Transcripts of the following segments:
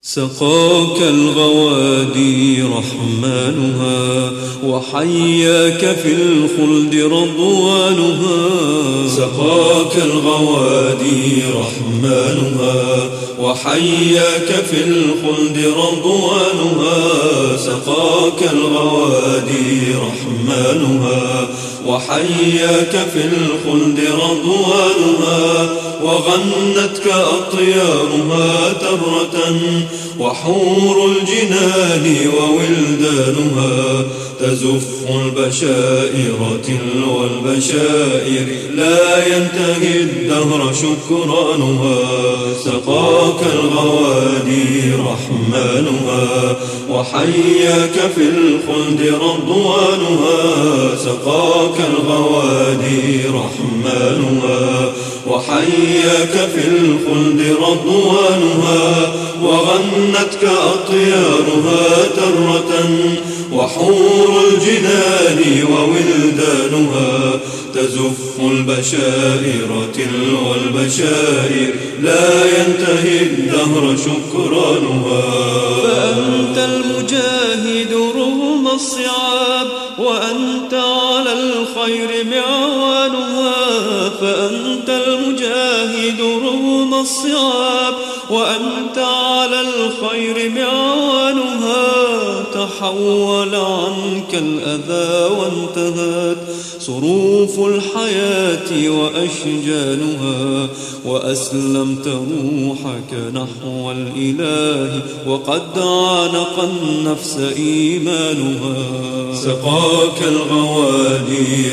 سقاك الغوادي رحمنها وحياك في الخلد رضوانها. سقاك الغوادي رحمنها وحياك في الخلد رضوانها. سقاك الغوادي رحمنها وحياك في الخلد رضوانها. وغنتك أطيارها ترة وحور الجنان وولدانها. تزف البشائر تلو البشائر لا ينتهي الدهر شكرانها. سقاك الغوادي رحمنها وحياك في الخلد رضوانها. سقاك الغوادي رحمنها وحياك في الخلد رضوانها. وغنتك أطيارها ترة وحور الجنان وولدانها. تزف البشائر تلو البشائر لا ينتهي الدهر شكرانها. فأنت المجاهد رغم الصعاب وأنت على الخير معوانها. فأنت المجاهد رغم الصعاب وأنت على الخير معوانها. تحول عنك الأذى وانتهت صروف الحياة وأشجانها. وأسلمت روحك نحو الإله وقد عانق النفس إيمانها. سقاك الغوادي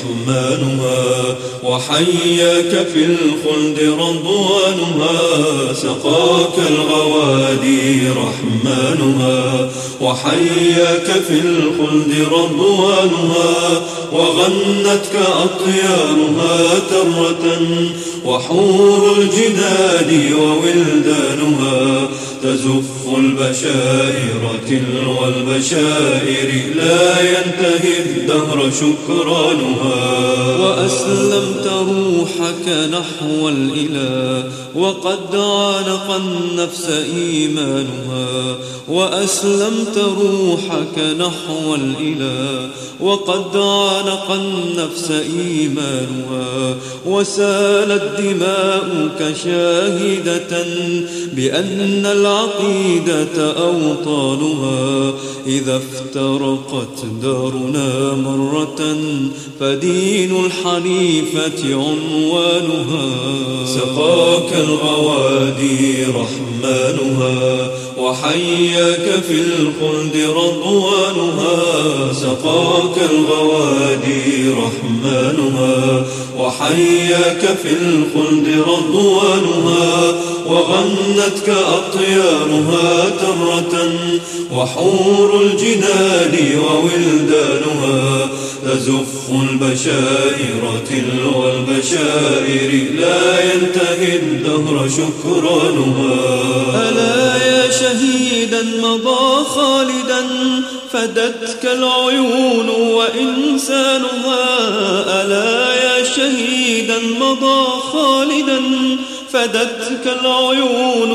رحمنها وحياك في الخلد رضوانها. سقاك الغوادي رحمنها وحياك في الخلد رضوانها. وغنتك أطيارها ترة وحور الجنان وولدانها. تزف البشائر تلو البشائر لا ينتهي الدهر شكرانها. وأسلمت روحك نحو الإله وقد عانق النفس إيمانها. وأسلمت روحك نحو الإله وقد عانق النفس إيمانها. وسالت دماؤك شاهدة بأن العقيدة أوطانها. إذا افترقت دارنا مرة فدين الحنيفة عنوانها. سقاك الغوادي رحمنها وحياك في الخلد رضوانها. سقاك الغوادي رحمنها وحياك في الخلد رضوانها. وغنتك أطيارها ترة وحور الجنان وولدانها. تزف البشائر تلو البشائر لا ينتهي الدهر شكرانها. ألا يا شهيدا مضى خالدا فدتك العيون وإنسانها. ألا يا شهيدا مضى خالدا فدتك العيون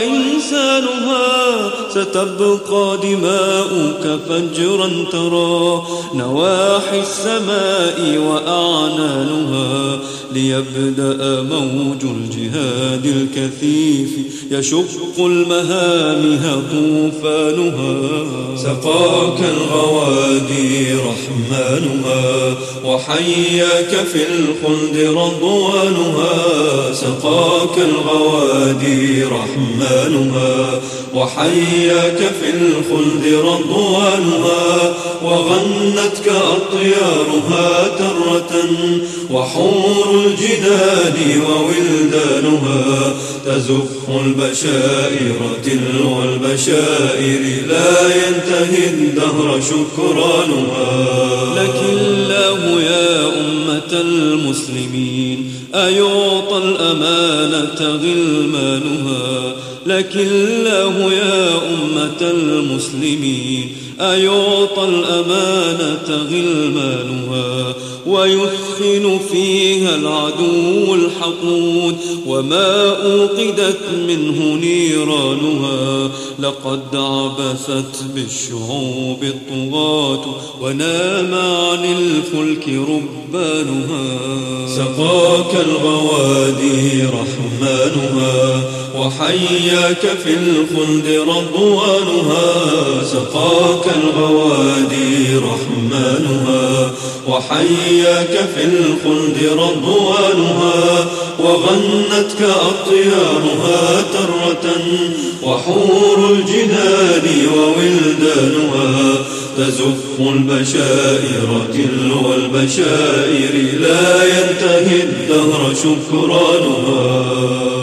وإنسانها. ستبقى دماؤك فجرا ترى نواحي السماء وأعنانها. ليبدأ موج الجهاد الكثيف يشق المهامه طوفانها. سقاك الغوادي رحمنها وحياك في الخلد رضوانها. سقاك الغوادي رحمنها وحياك في الخلد رضوانها. وغنتك أطيارها ترة وحور الجنان وولدانها. تزف البشائر تلو البشائر لا ينتهي الدهر شكرانها. لك الله يا أمة المسلمين أيعطى الأمانة غلمانها. لك الله يا أمة المسلمين أيعطى الأمانة غلمانها ويثخن فيها العدو الحقود وما أوقدت منه نيرانها لقد عبثت بالشعوب الطغاة ونام عن الفلك ربانها سقاك الغوادي رحمنها وحياك في الخلد رضوانها سقاك الغوادي رحمنها وحياك في الخلد رضوانها وغنتك أطيارها ترة وحور الجنان وولدانها تزف البشائر تلو البشائر لا ينتهي الدهر شكرانها